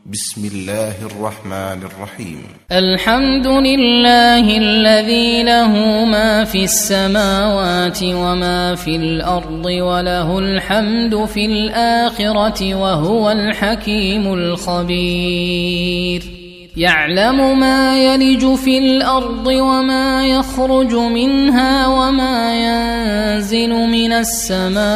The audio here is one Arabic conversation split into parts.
بسم الله الرحمن الرحيم. الحمد لله الذي له ما في السماوات وما في الأرض وله الحمد في الآخرة وهو الحكيم الخبير. يعلم ما يلج في الأرض وما يخرج منها وما ينزل من السماء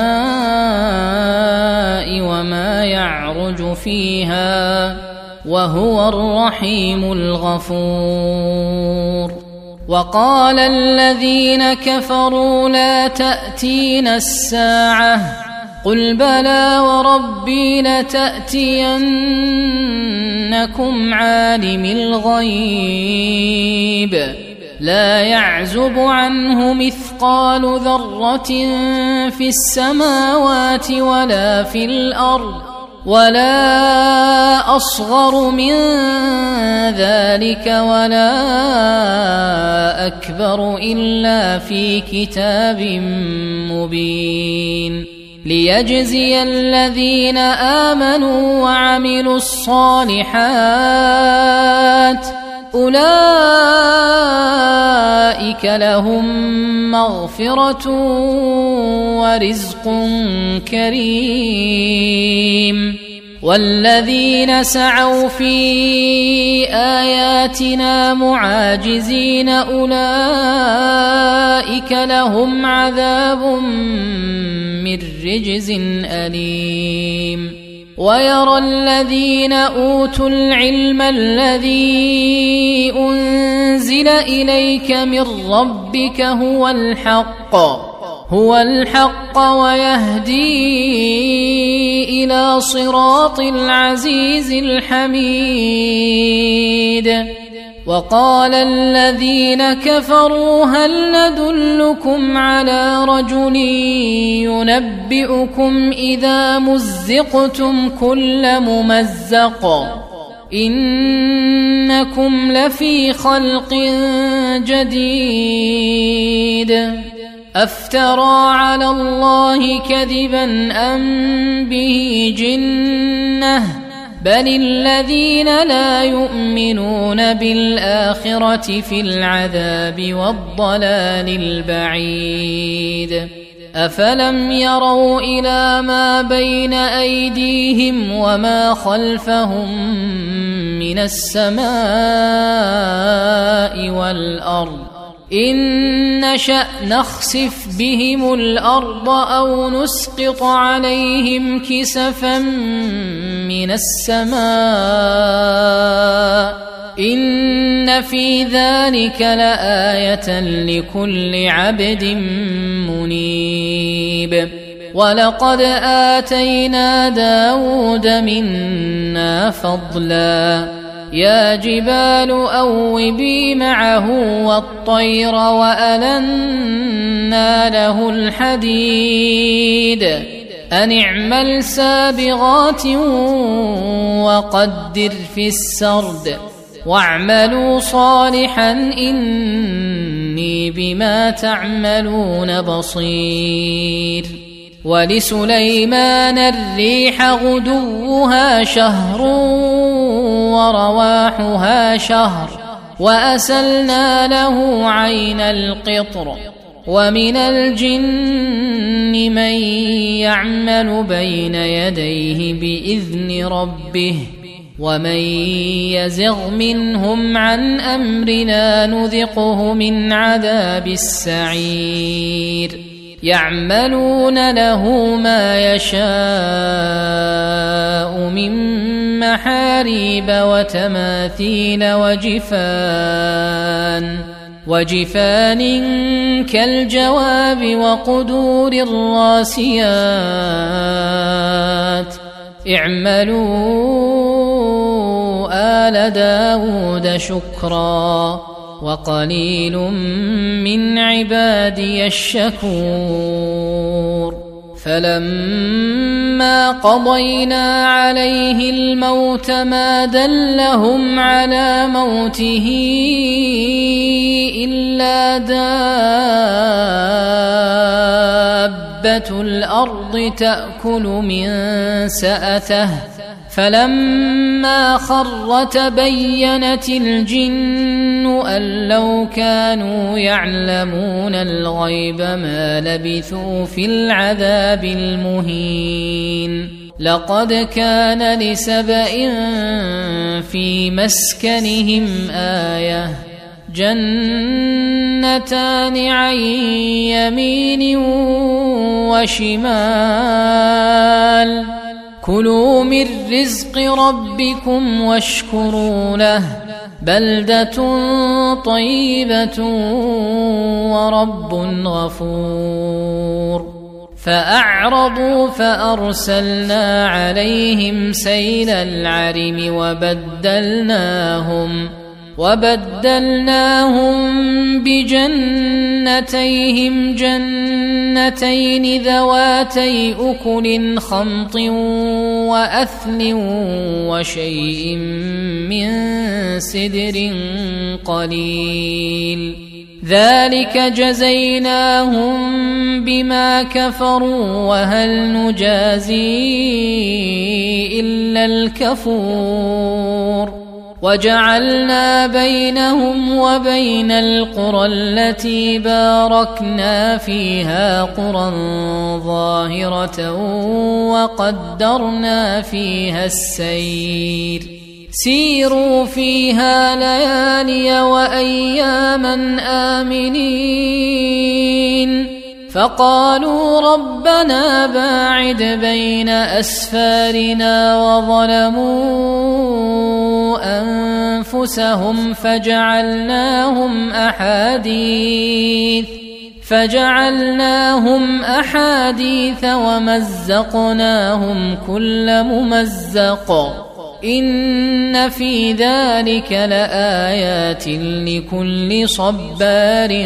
وما يعرج فيها وهو الرحيم الغفور. وقال الذين كفروا لا تأتينا الساعة قل بلى وربي لتأتينكم عالم الغيب لا يعزب عنه مثقال ذرة في السماوات ولا في الأرض ولا أصغر من ذلك ولا أكبر إلا في كتاب مبين ليجزي الذين آمنوا وعملوا الصالحات أولئك لهم مغفرة ورزق كريم. والذين سعوا في آياتنا معاجزين أولئك لهم عذاب من رجز أليم. ويرى الذين أوتوا العلم الذي أنزل إليك من ربك هو الحق ويهدي إلى صراط العزيز الحميد. وقال الذين كفروا هل ندلكم على رجل ينبئكم إذا مزقتم كل ممزق إنكم لفي خلق جديد أفترى على الله كذبا أم به جنة بل الذين لا يؤمنون بالآخرة في العذاب والضلال البعيد. أفلم يروا إلى ما بين أيديهم وما خلفهم من السماء والأرض إن نشأ نخسف بهم الأرض أو نسقط عليهم كسفا من السماء إن في ذلك لآية لكل عبد منيب. ولقد آتينا داود منا فضلا يا جبال أوبي معه والطير وألنا له الحديد أن اعمل سابغات وقدر في السرد واعملوا صالحا إني بما تعملون بصير. ولسليمان الريح غدوها شهر ورواحها شهر وأسلنا له عين القطر ومن الجن من يعمل بين يديه بإذن ربه ومن يزغ منهم عن أمرنا نذقه من عذاب السعير. يعملون له ما يشاء من محاريب وتماثيل وجفان كالجواب وقدور الراسيات اعملوا آل داود شكرا وقليل من عبادي الشكور. فلما قضينا عليه الموت ما دلهم على موته إلا دابة الأرض تأكل من سأته فلما خر تبينت الجن أن لو كانوا يعلمون الغيب ما لبثوا في العذاب المهين لقد كان لسبإ في مسكنهم آية جنتان عن يمين وشمال كلوا من رزق ربكم واشكروا له بلدة طيبة ورب غفور فأعرضوا فأرسلنا عليهم سيل العرم وبدلناهم بجنتيهم جنتين ذواتي أكل خمط وأثل وشيء من سدر قليل ذلك جزيناهم بما كفروا وهل نجازي إلا الكفور وجعلنا بينهم وبين القرى التي باركنا فيها قرى ظاهرة وقدرنا فيها السير سيروا فيها ليالي وأياما آمنين فقالوا ربنا باعد بين أسفارنا وظلموا أنفسهم فجعلناهم أحاديث ومزقناهم كل ممزق إن في ذلك لآيات لكل صبار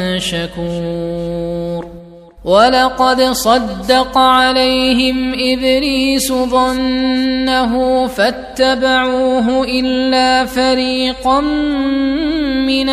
شكور ولقد صدق عليهم إبليس ظنه فاتبعوه إلا فريقا من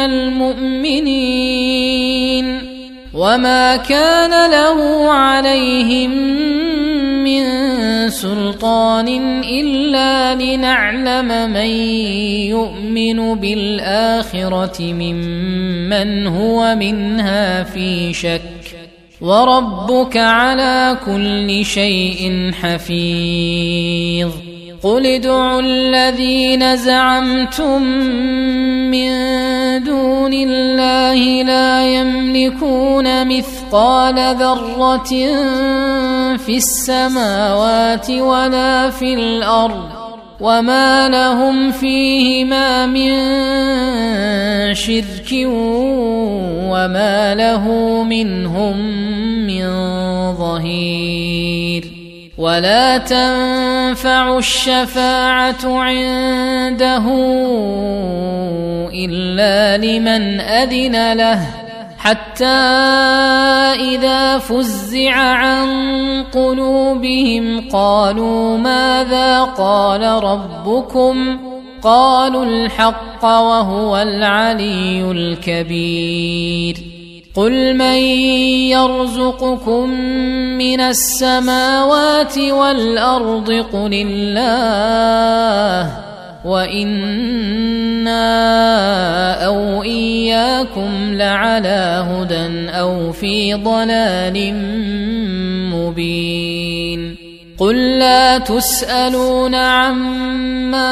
المؤمنين وما كان له عليهم من سلطان إلا لنعلم من يؤمن بالآخرة ممن هو منها في شك وربك على كل شيء حفيظ قل ادعوا الذين زعمتم من دون الله لا يملكون مثقال ذرة في السماوات ولا في الأرض وما لهم فيهما من شرك وما له منهم من ظهير ولا تنفع الشفاعة عنده إلا لمن أذن له حتى إذا فزع عن قلوبهم قالوا ماذا قال ربكم قالوا الحق وهو العلي الكبير قل من يرزقكم من السماوات والأرض قل الله وإنا أو إياكم لعلى هدى أو في ضلال مبين قل لا تسألون عما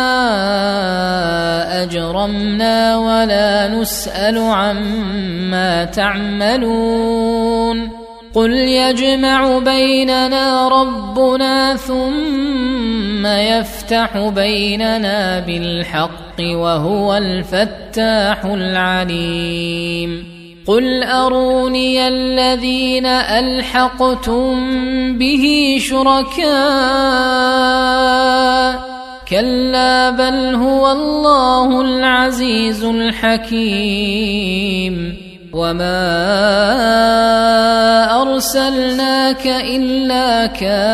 أجرمنا ولا نسأل عما تعملون قل يجمع بيننا ربنا ثم يفتح بيننا بالحق وهو الفتاح العليم قل أروني الذين ألحقتم به شركاء كلا بل هو الله العزيز الحكيم وما أرسلناك إلا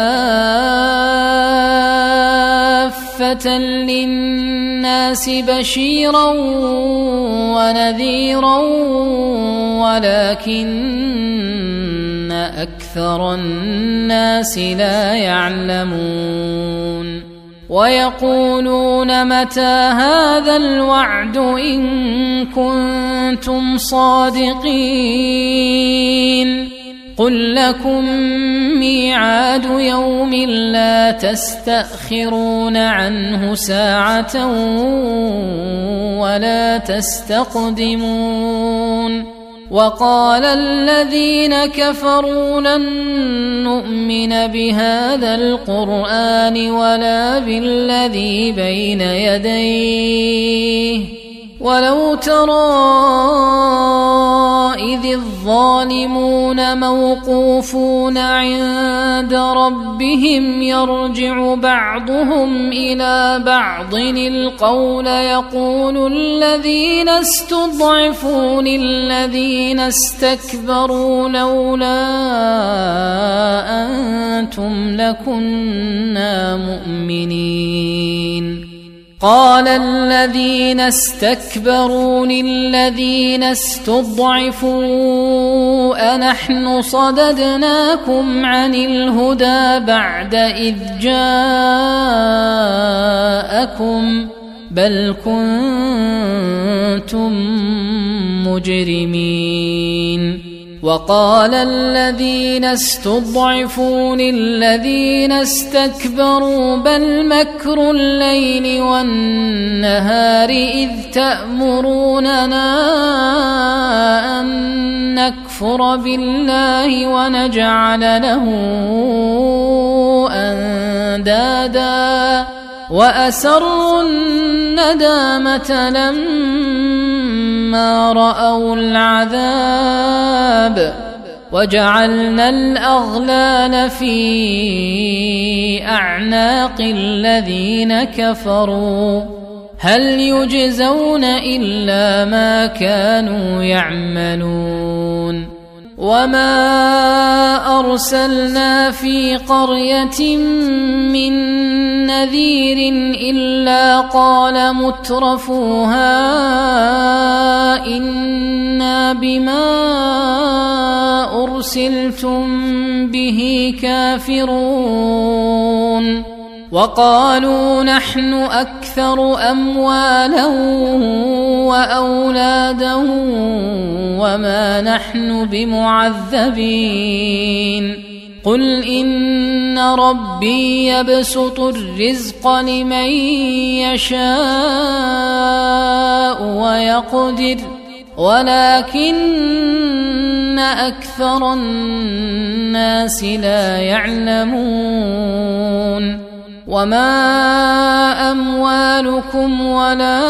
كافة للناس بشيرا ونذيرا ولكن أكثر الناس لا يعلمون ويقولون متى هذا الوعد إن كنتم صادقين قل لكم ميعاد يوم لا تستأخرون عنه ساعة ولا تستقدمون وقال الذين كفروا لن نؤمن بهذا القرآن ولا بالذي بين يديه ولو ترى إذ الظالمون موقوفون عند ربهم يرجع بعضهم إلى بعض القول يقول الذين استضعفوا للذين استكبروا لولا أنتم لكنا مؤمنين قال الذين استكبروا للذين استضعفوا أنحن صددناكم عن الهدى بعد إذ جاءكم بل كنتم مجرمين وقال الذين استضعفوا للذين استكبروا بل مكر الليل والنهار إذ تأمروننا أن نكفر بالله ونجعل له أندادا وأسروا الندامة لما رأوا العذاب وجعلنا الأغلال في أعناق الذين كفروا هل يجزون إلا ما كانوا يعملون وما أرسلنا في قرية من نذير إلا قال مترفوها إنا بما أرسلتم به كافرون وقالوا نحن أكثر أموالا وأولادا وما نحن بمعذبين قل إن ربي يبسط الرزق لمن يشاء ويقدر ولكن أكثر الناس لا يعلمون وما أموالكم ولا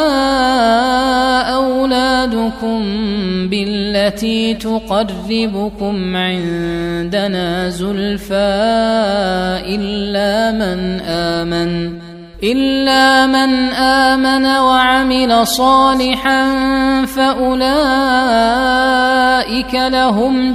أولادكم بالتي تقربكم عندنا زلفى إلا من آمن وعمل صالحا فأولئك لهم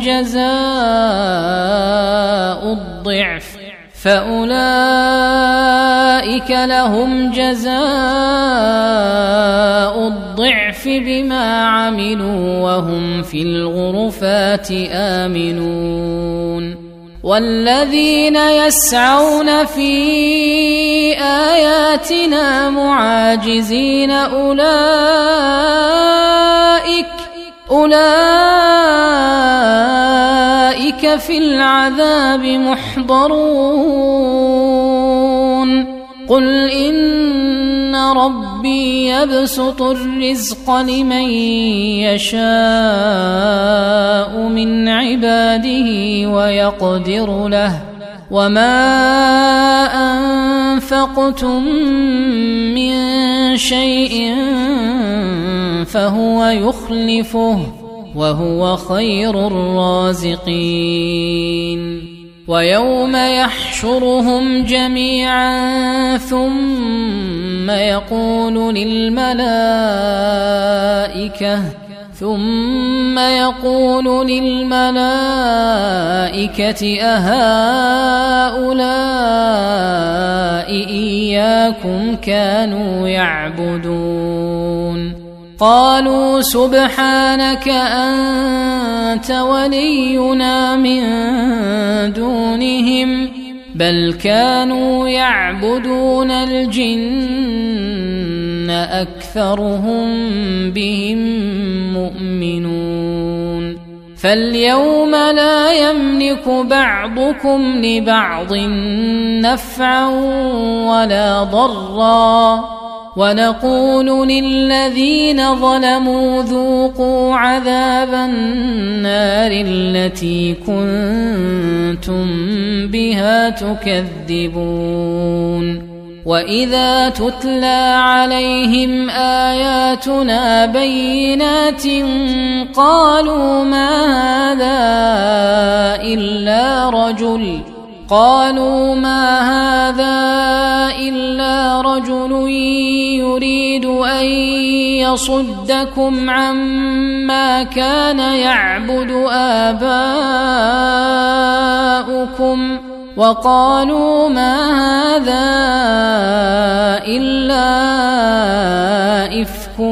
جزاء الضعف بما عملوا وهم في الغرفات آمنون والذين يسعون في آياتنا معاجزين أولئك في العذاب محضرون قل إن ربي يبسط الرزق لمن يشاء من عباده ويقدر له وما أنفقتم من شيء فهو يخلفه وهو خير الرازقين ويوم يحشرهم جميعا ثم يقول للملائكة أهؤلاء إياكم كانوا يعبدون قالوا سبحانك أنت ولينا من دونهم بل كانوا يعبدون الجن أكثرهم بهم مؤمنون فاليوم لا يملك بعضكم لبعض نفعا ولا ضرا ونقول للذين ظلموا ذوقوا عذاب النار التي كنتم بها تكذبون وإذا تتلى عليهم آياتنا بينات قالوا ما هذا إلا رجل يريد أن يصدكم عما كان يعبد آباؤكم وقالوا ما هذا إلا إفك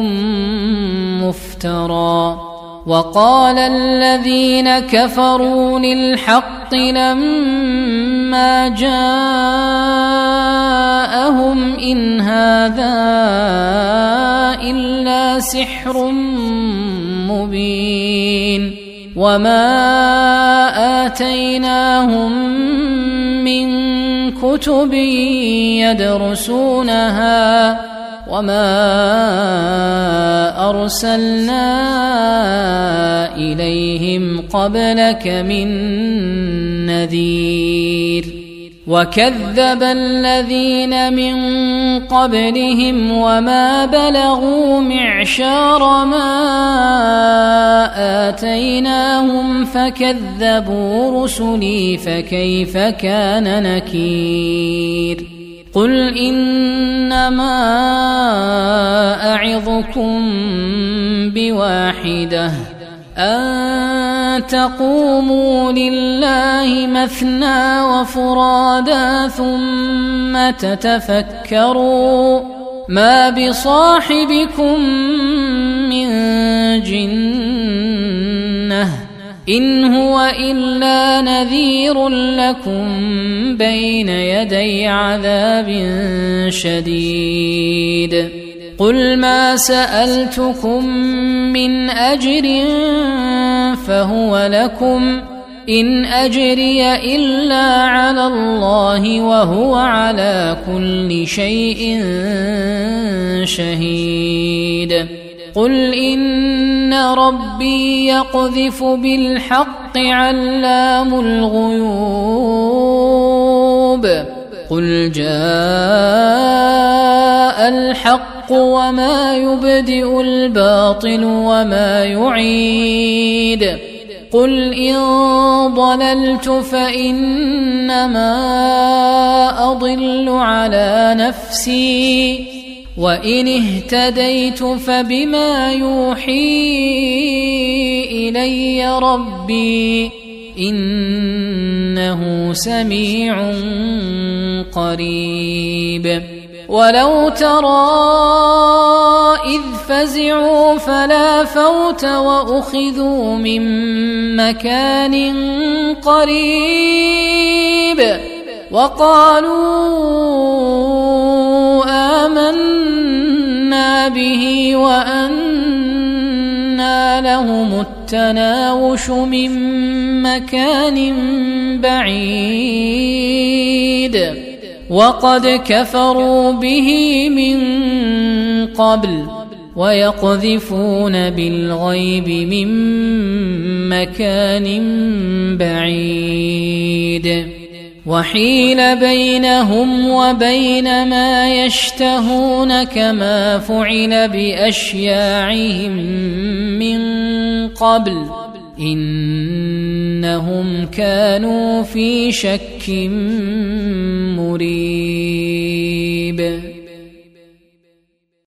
مفترى وقال الذين كفروا للحق لما جاءهم إن هذا إلا سحر مبين وما آتيناهم من كتب يدرسونها وما أرسلنا إليهم قبلك من نذير وكذب الذين من قبلهم وما بلغوا معشار ما آتيناهم فكذبوا رسلي فكيف كان نكير قل إنما أعظكم بواحدة أن تقوموا لله مثنى وفرادا ثم تتفكروا ما بصاحبكم من جنة إن هو إلا نذير لكم بين يدي عذاب شديد قل ما سألتكم من أجر فهو لكم إن أجري إلا على الله وهو على كل شيء شهيد قل إن ربي يقذف بالحق علام الغيوب قل جاء الحق وما يبدئ الباطل وما يعيد قل إن ضللت فإنما أضل على نفسي وإن اهتديت فبما يوحي إلي ربي إنه سميع قريب ولو ترى إذ فزعوا فلا فوت وأخذوا من مكان قريب وقالوا آمنا به وأنى لهم التناوش من مكان بعيد وقد كفروا به من قبل ويقذفون بالغيب من مكان بعيد وحيل بينهم وبين ما يشتهون كما فعل بأشياعهم من قبل إنهم كانوا في شك مريب